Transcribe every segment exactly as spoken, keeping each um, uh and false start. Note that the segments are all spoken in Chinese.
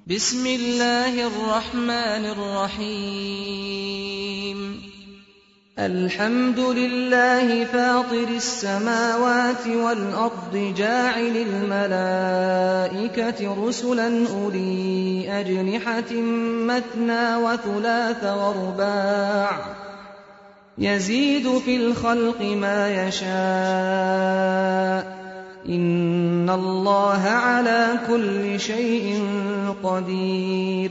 بسم الله الرحمن الرحيم الحمد لله فاطر السماوات والأرض جاعل الملائكة رسلا أولي أجنحة مثنى وثلاث ورباع يزيد في الخلق ما يشاء إن الله على كل شيء قدير。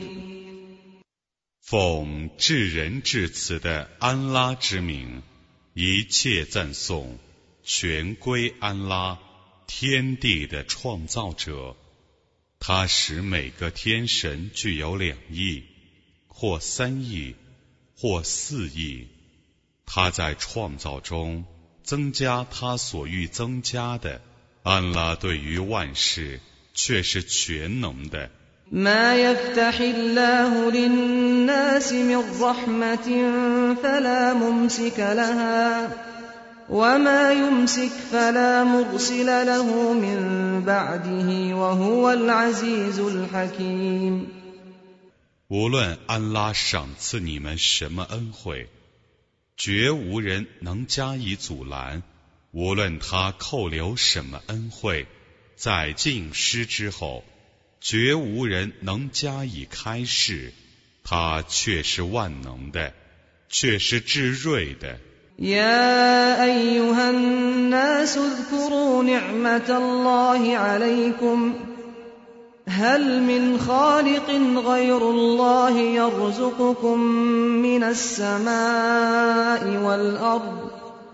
奉至仁至慈的安拉之名，一切赞颂全归安拉，天地的创造者。他使每个天神具有两翼，或三翼，或四翼。他在创造中增加他所欲增加的。安拉对于万事却是全能的。 ما يفتح الله للناس من رحمة فلا ممسك لها وما يمسك فلا مرسل له من بعده وهو العزيز الحكيم。 无论安拉赏赐你们什么恩惠，绝无人能加以阻拦。无论他扣留什么恩惠，在尽失之后，绝无人能加以开示。他却是万能的，却是至睿的。 يا أيها الناس اذكروا نعمة الله عليكم هل من خالق غير الله يرزقكم من السماء والأرض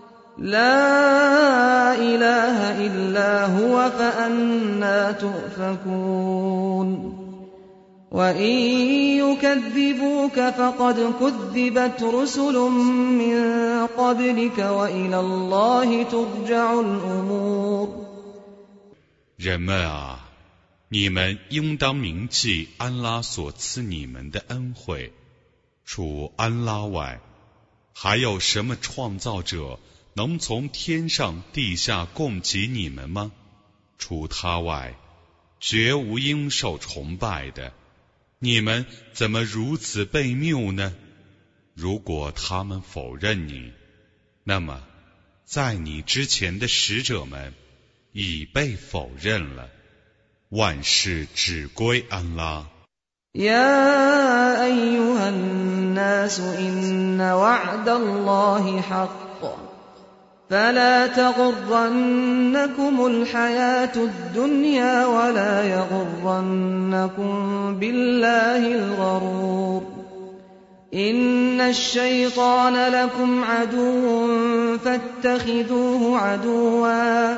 لا إله إلا هو فأنى تؤفكون وإن يكذبوك فقد كذبت رسل من قبلك وإلى الله ترجع الأمور。 人们啊，你们应当铭记安拉所赐你们的恩惠。除安拉外，还有什么创造者能从天上地下供给你们吗？除他外，绝无应受崇拜的。你们怎么如此悖谬呢？如果他们否认你，那么在你之前的使者们已被否认了。万事只归安拉。 يا أيها الناس إن وعد الله حق فلا تغرنكم الحياة الدنيا ولا يغرنكم بالله الغرور إن الشيطان لكم عدو فاتخذوه عدوا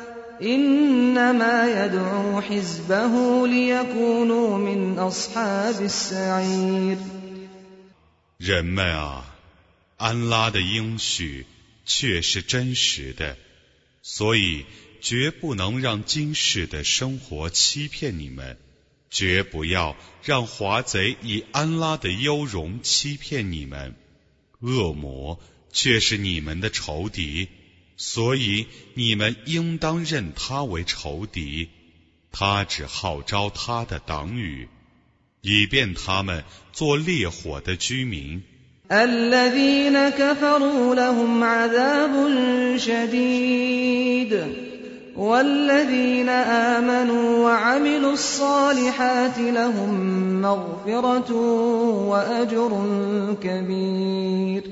إنما يدعو حزبه ليكونوا من أصحاب السعير。 人们啊，安拉的应许却是真实的，所以绝不能让今世的生活欺骗你们，绝不要让华贼以安拉的优容欺骗你们。恶魔却是你们的仇敌，所以你们应当认他为仇敌。他只号召他的党羽，以便他们做烈火的居民。 الذين كفروا لهم عذاب شديد والذين آمنوا وعملوا الصالحات لهم مغفرة وأجر كبير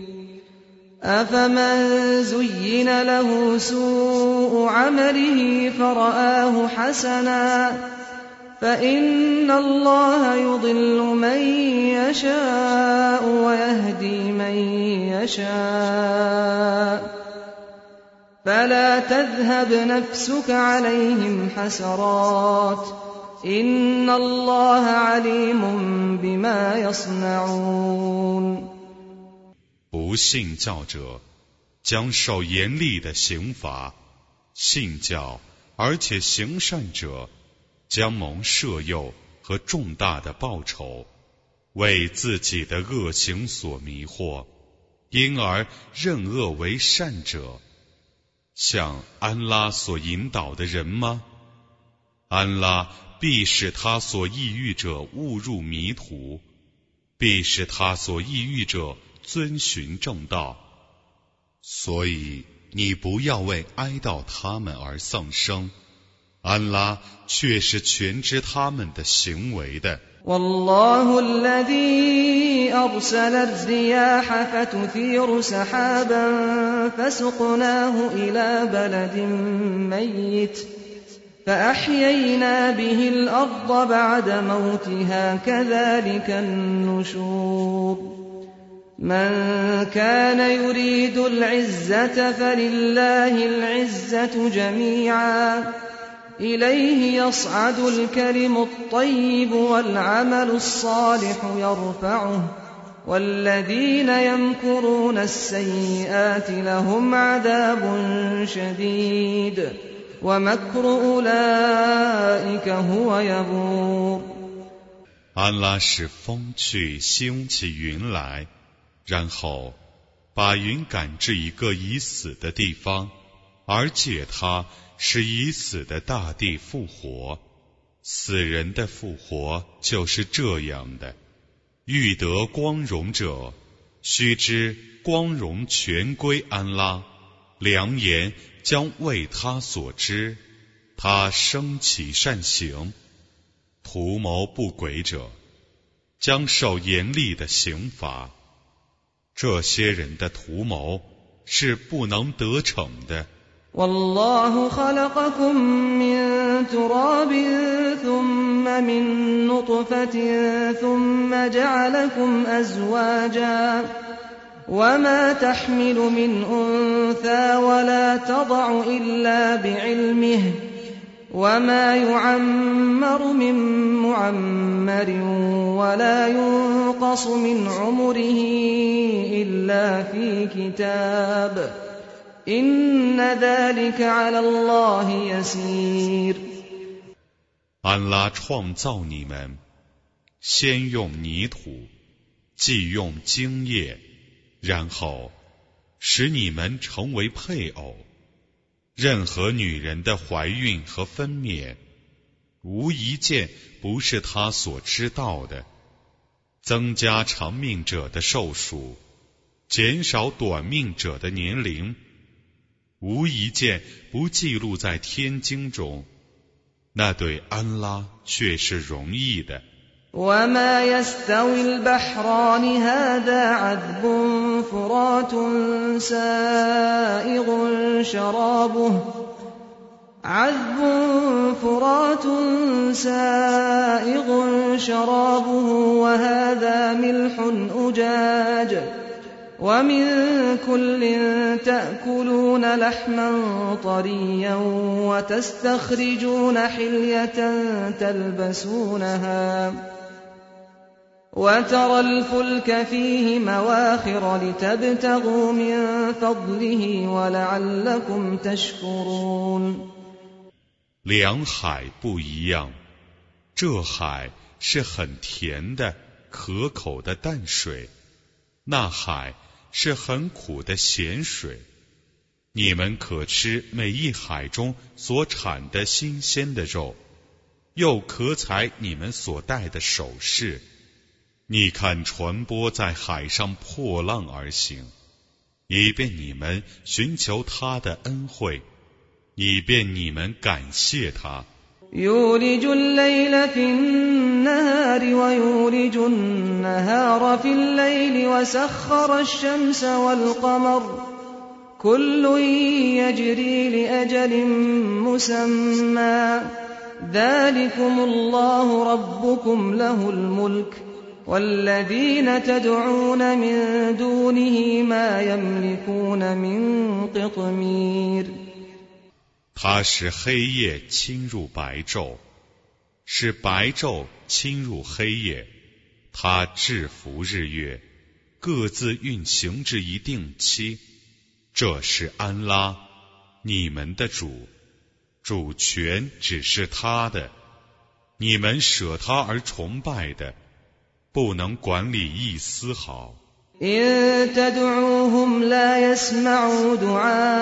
أفمن زين له سوء عمله فرآه حسنا فإن الله يضل من يشاء ويهدي من يشاء فلا تذهب نفسك عليهم حسرات إن الله عليم بما يصنعون。 不信教者将受严厉的刑罚，信教而且行善者将蒙赦宥和重大的报酬。为自己的恶行所迷惑，因而认恶为善者，像安拉所引导的人吗？安拉必使他所抑郁者误入迷途，必使他所抑郁者遵循正道。所以你不要为哀悼他们而丧生，安拉却是全知他们的行为的。 والله الذي أرسل الرياح فتثير سحابا فسقناه إلى بلد ميت فأحيينا به الأرض بعد موتها كذلك النشور من كان يريد العزة فلله العزة جميعا إليه يصعد الكلم الطيب والعمل الصالح يرفعه والذين يمكرون السيئات لهم عذاب شديد ومكر أولئك هو يبور。 安拉使风去兴起云来，然后把云赶至一个已死的地方，而借它使已死的大地复活。死人的复活就是这样的。欲得光荣者，须知光荣全归安拉，良言将为他所知，他升起善行。图谋不轨者将受严厉的刑罚。这些人的图谋是不能得逞的。 والله خلقكم من تراب ثم من نطفة ثم جعلكم أزواجا وما تحمل من أنثى ولا تضع إلا بعلمه وما يعمر من معمر ولا ينقص من عمره إلا في كتاب إن ذلك على الله يسير。 安拉创造你们，先用泥土，继用精液，然后使你们成为配偶。任何女人的怀孕和分娩，无一件不是她所知道的。增加长命者的寿数，减少短命者的年龄，无一件不记录在天经中，那对安拉却是容易的。 وما يستوي البحران هذا عذب فرات سائغ شرابه عذب فرات سائغ شرابه وهذا ملح أجاج ومن كل تأكلون لحما طريا وتستخرجون حلية تلبسونها وترى الفلك فيه مواخر لتبتغوا من فضله ولعلكم تشكرون。 两海不一样，这海是很甜的可口的淡水，那海是很苦的咸水。你们可吃每一海中所产的新鲜的肉，又可采你们所戴的首饰。你看船舶在海上破浪而行，以便你们寻求他的恩惠，以便你们感谢他。 يولج الليل في النهار ويولج النهار في الليل وسخر الشمس والقمر كل يجري لأجل مسمى ذلكم الله ربكم له الملك والذين تدعون من دونه ما يملكون من قطمير。 他使黑夜侵入白昼，使白昼侵入黑夜，他制服日月，各自运行至一定期。这是安拉，你们的主，主权只是他的，你们舍他而崇拜的，不能管理一丝毫。 إن تدعوهم لا يسمعوا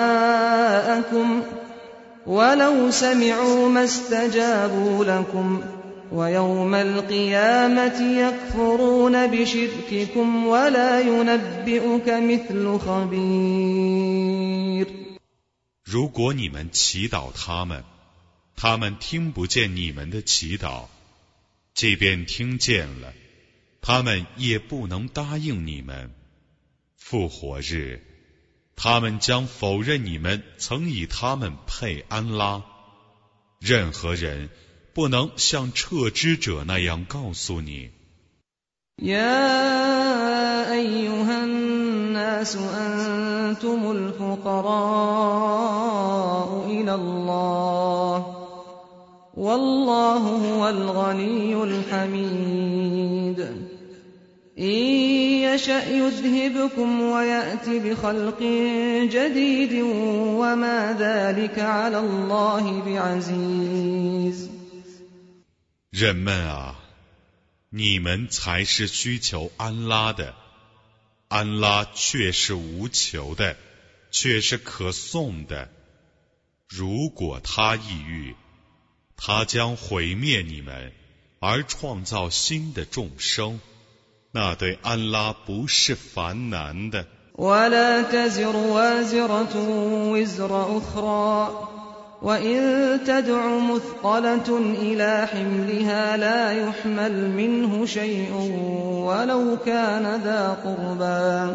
دعاءكم ولو سمعوا ما استجابوا لكم ويوم القيامة يكفرون بشرككم ولا ينبئك مثل خبير。 如果你们祈祷他们，他们听不见你们的祈祷，即便听见了，他们也不能答应你们。复活日，他们将否认你们曾以他们配安拉。任何人不能像撤之者那样告诉你。 يا أيها الناس أنتم الفقراء إلى الله والله هو الغني الحميد إن يشأ يذهبكم ويأت بخلق جديد وما ذلك على الله بعزيز。 人们啊，你们才是需求安拉的，安拉却是无求的，却是可颂的。如果他意欲，他将毁灭你们，而创造新的众生，那对安拉不是烦难的。 ولا تزر وازرة وزر أخرى وإن تدع مثقلة إلى حملها لا يحمل منه شيء ولو كان ذا قربى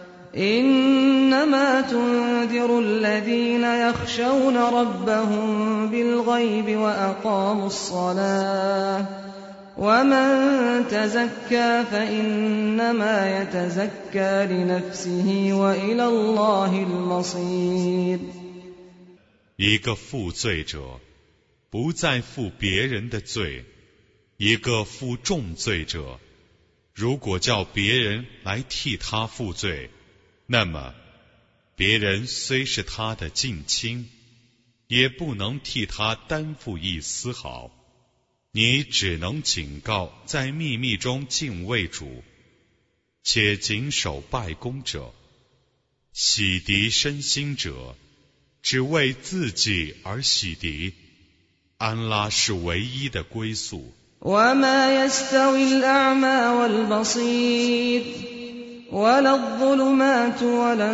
إنما تنذر الذين يخشون ربهم بالغيب وأقاموا الصلاة ومن تزكى فإنما يتزكى لنفسه وإلى الله المصير。 一个负罪者不再负别人的罪，一个负重罪者如果叫别人来替他负罪，那么别人虽是他的近亲，也不能替他担负一丝毫。你只能警告在秘密中敬畏主，且谨守拜功者，洗涤身心者，只为自己而洗涤。安拉是唯一的归宿。 وما يستوي الأعمى والبصير ولا الظلمات ولا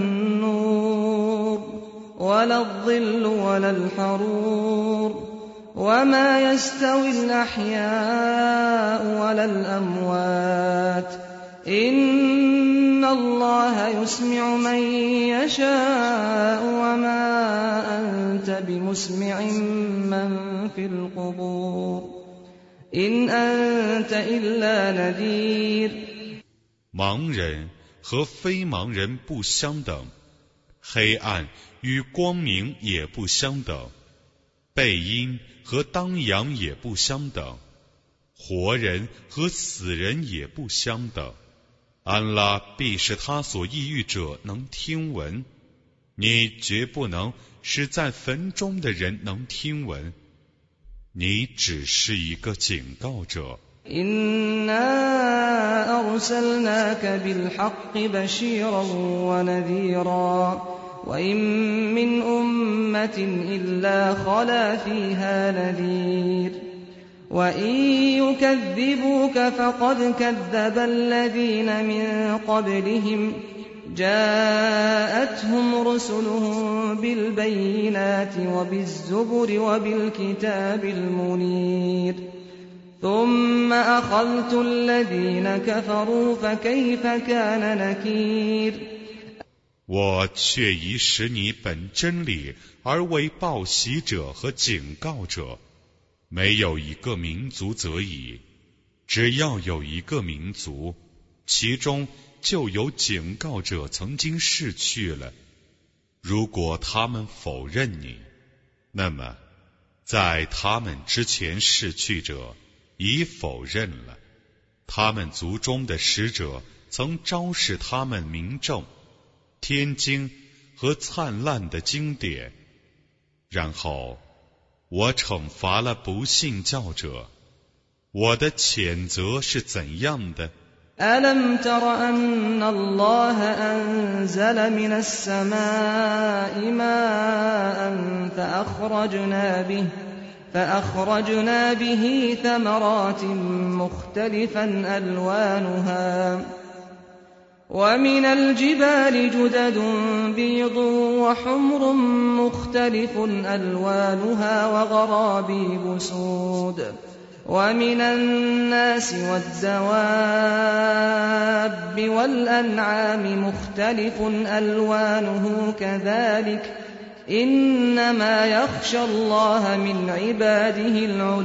النور ولا الظل ولا الحرور وما يستوي الأحياء ولا الأموات إن الله يسمع من يشاء وما أنت بمسمع من في القبور إن أنت إلا نذير。 盲人和非盲人不相等，黑暗与光明也不相等，背阴和当阳也不相等，活人和死人也不相等。安拉必使他所抑郁者能听闻，你绝不能使在坟中的人能听闻，你只是一个警告者。 إنا أرسلناك بالحق بشيرا ونذيرا وإن من أمة إلا خلا فيها نذير وإن يكذبوك فقد كذب الذين من قبلهم جاءتهم رسلهم بالبينات وبالزبر وبالكتاب المنير ثم أخذت الذين كفروا فكيف كان نكير。 我却已使你本真理而为报喜者和警告者，没有一个民族则已，只要有一个民族，其中就有警告者曾经逝去了。如果他们否认你，那么在他们之前逝去者已否认了，他们族中的使者曾昭示他们明证、天经和灿烂的经典，然后我惩罚了不信教者。我的谴责是怎样的 ألم تر أن الله أنزل من السماء ماء فأخرجنا به فأخرجنا به ثمرات مختلفا ألوانها ومن الجبال جدد بيض وحمر مختلف ألوانها وغرابيب سود ومن الناس والدواب والأنعام مختلف ألوانه كذلك إنما يخشى الله من عباده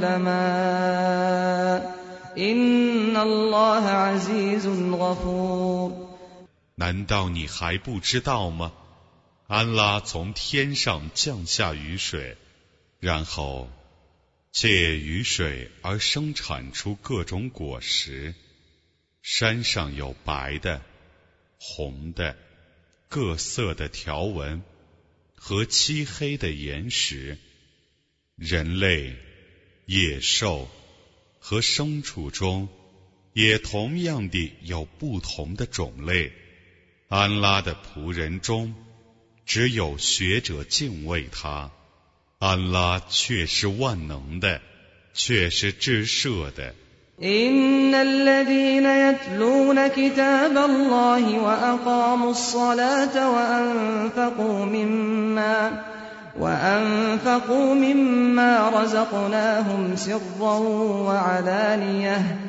العلماء إن الله عزيز غفور。 难道你还不知道吗？安拉从天上降下雨水，然后借雨水而生产出各种果实。山上有白的、红的、各色的条纹和漆黑的岩石。人类、野兽和牲畜中也同样地有不同的种类。安拉的仆人中只有学者敬畏他，安拉却是万能的，却是至赦的。 إن الذين يتلون كتاب الله وأقاموا الصلاة وأنفقوا مما وأنفقوا مما رزقناهم سرا وعلانية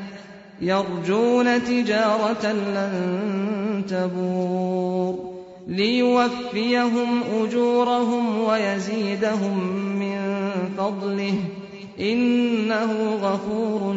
يرجون تجارة لن تبور ليوفيهم أجورهم ويزيدهم من فضله إنه غفور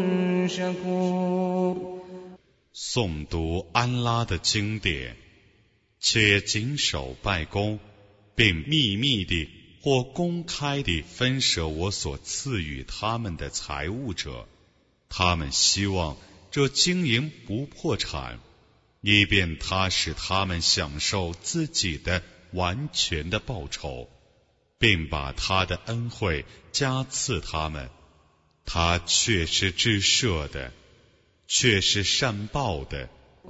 شكور。 诵读安拉的经典，且谨守拜功，并秘密地或公开地分舍我所赐予他们的财物者，他们希望这经营不破产，以便他使他们享受自己的完全的报酬，并把他的恩惠加赐他们。他却是至赦的，却是善报的。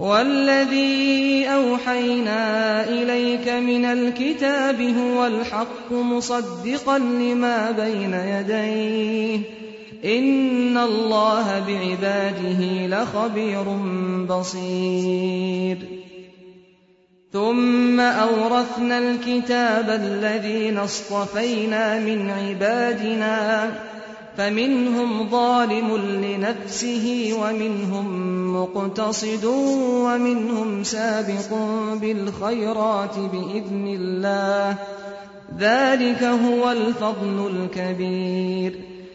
والذي أوحينا إليك من الكتاب هو الحق مصدقا لما بين يديه إن الله بعباده لخبير بصير ثم أورثنا الكتاب الذين اصطفينا من عبادنا فمنهم ظالم لنفسه ومنهم مقتصد ومنهم سابق بالخيرات بإذن الله ذلك هو الفضل الكبير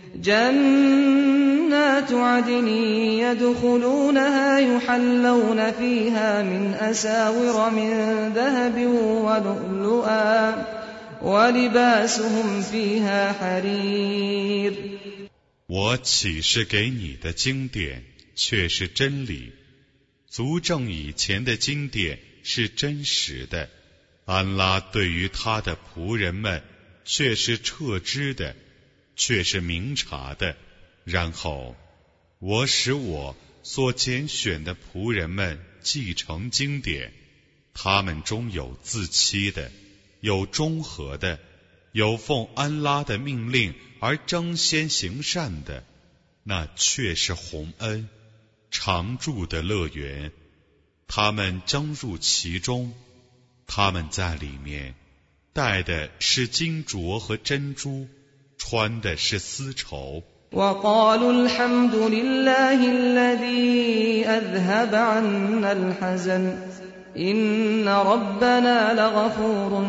جنات عدن يدخلونها يحلون فيها من أساور من ذهب ولؤلؤا ولباسهم فيها حرير。 我启示给你的经典却是真理，足证以前的经典是真实的。安拉对于他的仆人们却是彻知的，却是明察的。然后我使我所拣选的仆人们继承经典，他们中有自欺的，有中和的，有奉安拉的命令而争先行善的，那却是洪恩常住的乐园。他们争入其中，他们在里面戴的是金镯和珍珠，穿的是丝绸。 وقالوا الحمد لله الذي أذهب عنا الحزن إن ربنا لغفور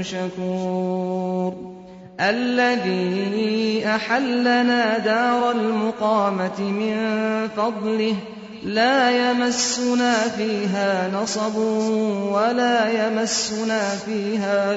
شكور الذي أحلنا دار المقامة من فضله لا يمسنا فيها نصب ولا يمسنا فيها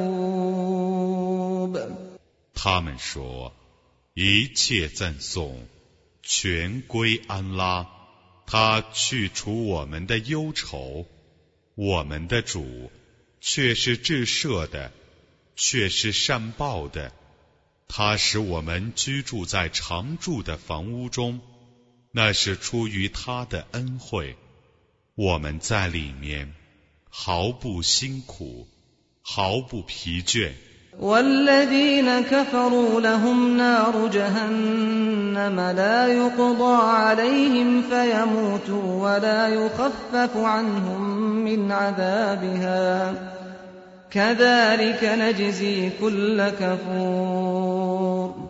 لغوب。 他们说，一切赞颂全归安拉，他去除我们的忧愁。我们的主却是至赦的，却是善报的。他使我们居住在常住的房屋中，那是出于他的恩惠。我们在里面毫不辛苦，毫不疲倦。 والذين كفروا لهم نار جهنم لا يقضى عليهم فيموتوا ولا يخفف عنهم من عذابها كذلك نجزي كل كفور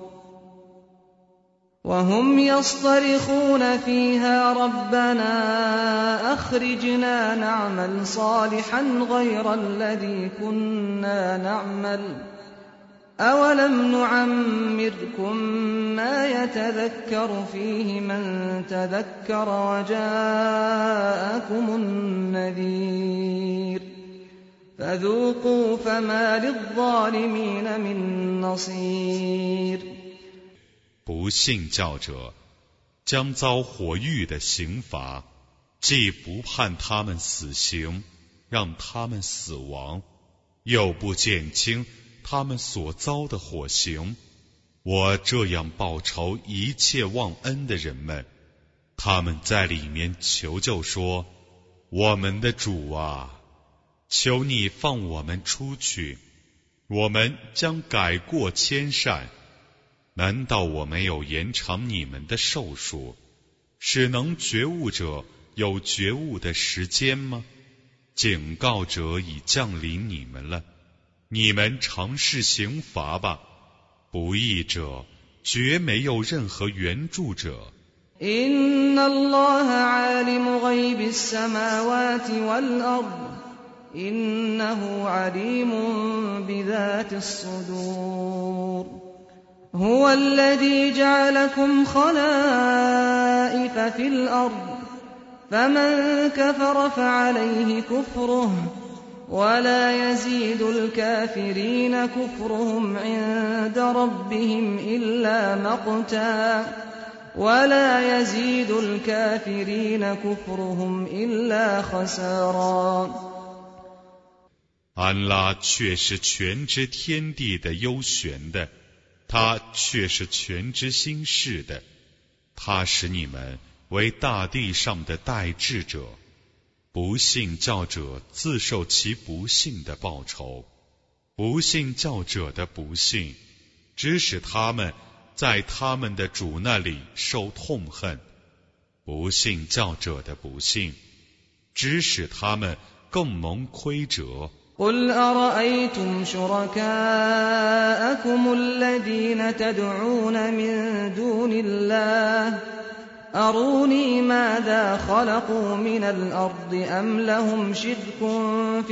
وهم يصطرخون فيها ربنا أخرجنا نعمل صالحا غير الذي كنا نعمل أولم نعمركم ما يتذكر فيه من تذكر وجاءكم النذير فذوقوا فما للظالمين من نصير 不信教者将遭火狱的刑罚，既不判他们死刑，让他们死亡，又不减轻他们所遭的火刑。我这样报仇一切忘恩的人们，他们在里面求救说：我们的主啊，求你放我们出去，我们将改过迁善。难道我没有延长你们的寿数，使能觉悟者有觉悟的时间吗？警告者已降临你们了，你们尝试刑罚吧。不义者绝没有任何援助者。 إن الله عالم غيب السماوات والأرض إنه عليم بذات الصدور هو الذي جعلكم خلائف في الأرض فمن كفر فعليه كفره ولا يزيد الكافرين كفرهم عند ربهم إلا مقتا ولا يزيد الكافرين كفرهم إلا خسارا 安拉却是全知天地的幽玄的，他却是全知心事的，他使你们为大地上的代治者。不信教者自受其不信的报酬，不信教者的不信，只使他们在他们的主那里受痛恨。不信教者的不信，只使他们更蒙亏折。 قل أرأيتم شركاءكم الذين تدعون من دون الله أروني ماذا خلقوا من الأرض أم لهم شرك في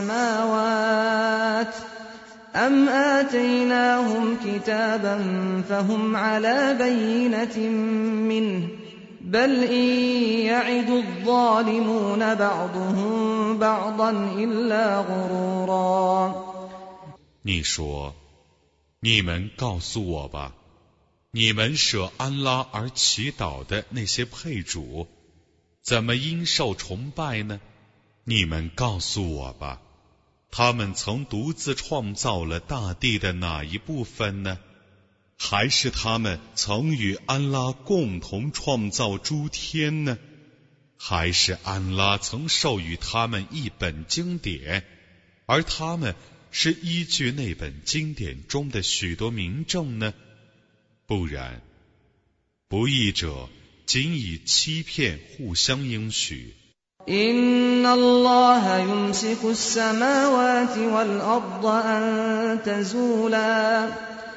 السماوات أم آتيناهم كتابا فهم على بينة منه بل إن يعد الظالمون بعضهم بعضا إلا غرورا 你说，你们告诉我吧，你们舍安拉而祈祷的那些配主，怎么因受崇拜呢？你们告诉我吧，他们曾独自创造了大地的哪一部分呢？还是他们曾与安拉共同创造诸天呢？还是安拉曾授予他们一本经典，而他们是依据那本经典中的许多明证呢？不然，不义者仅以欺骗互相应许。 إن الله يمسك السماوات والأرض أن تزولا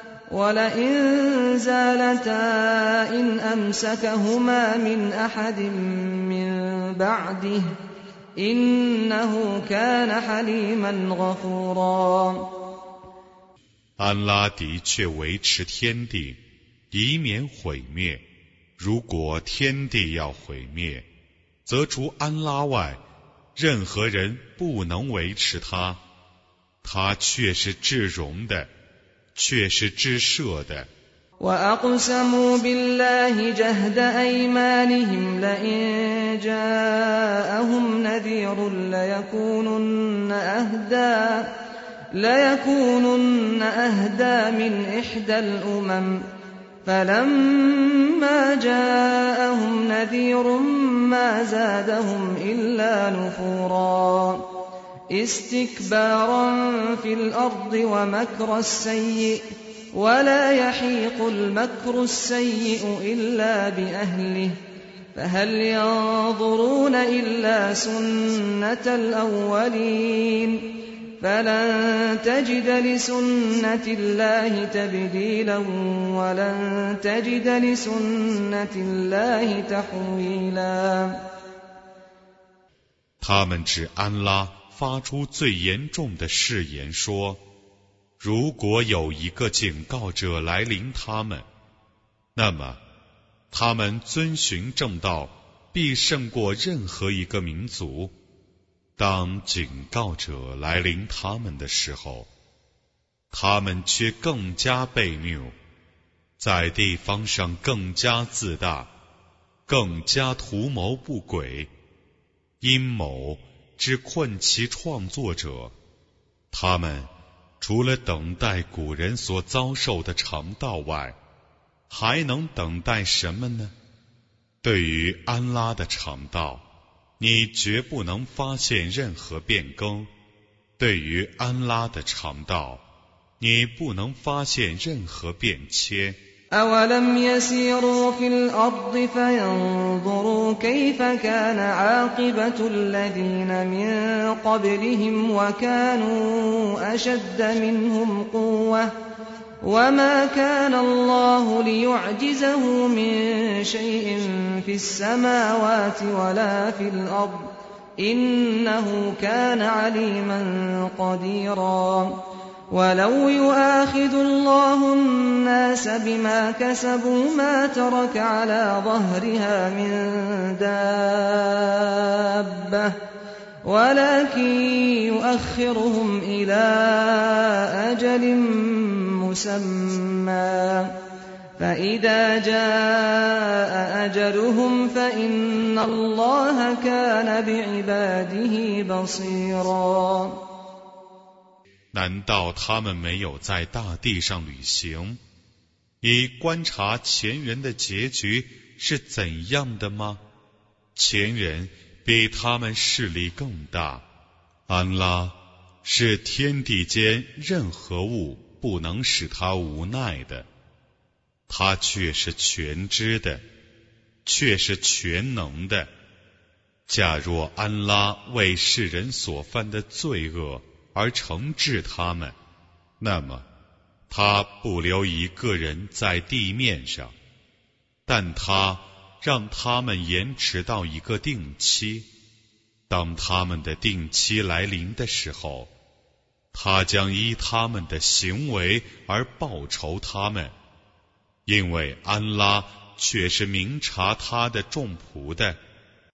ولئن زالتا إن أمسكهما من أحد من بعده إنه كان حليما غفورا 安拉的确维持天地，以免毁灭。如果天地要毁灭，则除安拉外，任何人不能维持它。他却是至容的，却是至赦的。 وأقسموا بالله جهد أيمانهم لئن جاءهم نذير ليكونن أهدى ليكونن أهدى من إحدى الأمم فلما جاءهم نذير ما زادهم إلا نفورا استكبارا في الأرض ومكر السيء ولا يحيق المكر السيء إلا بأهله فهل ينظرون إلا سنة الأولين فلن تجد لسنة الله تبديلا ولن تجد لسنة الله تحويلا。 他们指安拉发出最严重的誓言说，如果有一个警告者来临他们，那么他们遵循正道必胜过任何一个民族。当警告者来临他们的时候，他们却更加悖谬，在地方上更加自大，更加图谋不轨，阴谋只困其创作者。他们除了等待古人所遭受的肠道外，还能等待什么呢？对于安拉的肠道，你绝不能发现任何变更；对于安拉的肠道，你不能发现任何变迁。 أولم يسيروا في الأرض فينظروا كيف كان عاقبة الذين من قبلهم وكانوا أشد منهم قوة وما كان الله ليعجزه من شيء في السماوات ولا في الأرض إنه كان عليما قديرا ولو يؤاخذ الله الناس بما كسبوا ما ترك على ظهرها من دابة ولكن يؤخرهم إلى أجل مسمى فإذا جاء أجلهم فإن الله كان بعباده بصيرا。 难道他们没有在大地上旅行，以观察前人的结局是怎样的吗？前人比他们势力更大，安拉是天地间任何物不能使他无奈的，他却是全知的，却是全能的。假若安拉为世人所犯的罪恶而惩治他们，那么他不留一个人在地面上，但他让他们延迟到一个定期。当他们的定期来临的时候，他将依他们的行为而报酬他们，因为安拉却是明察他的众仆的。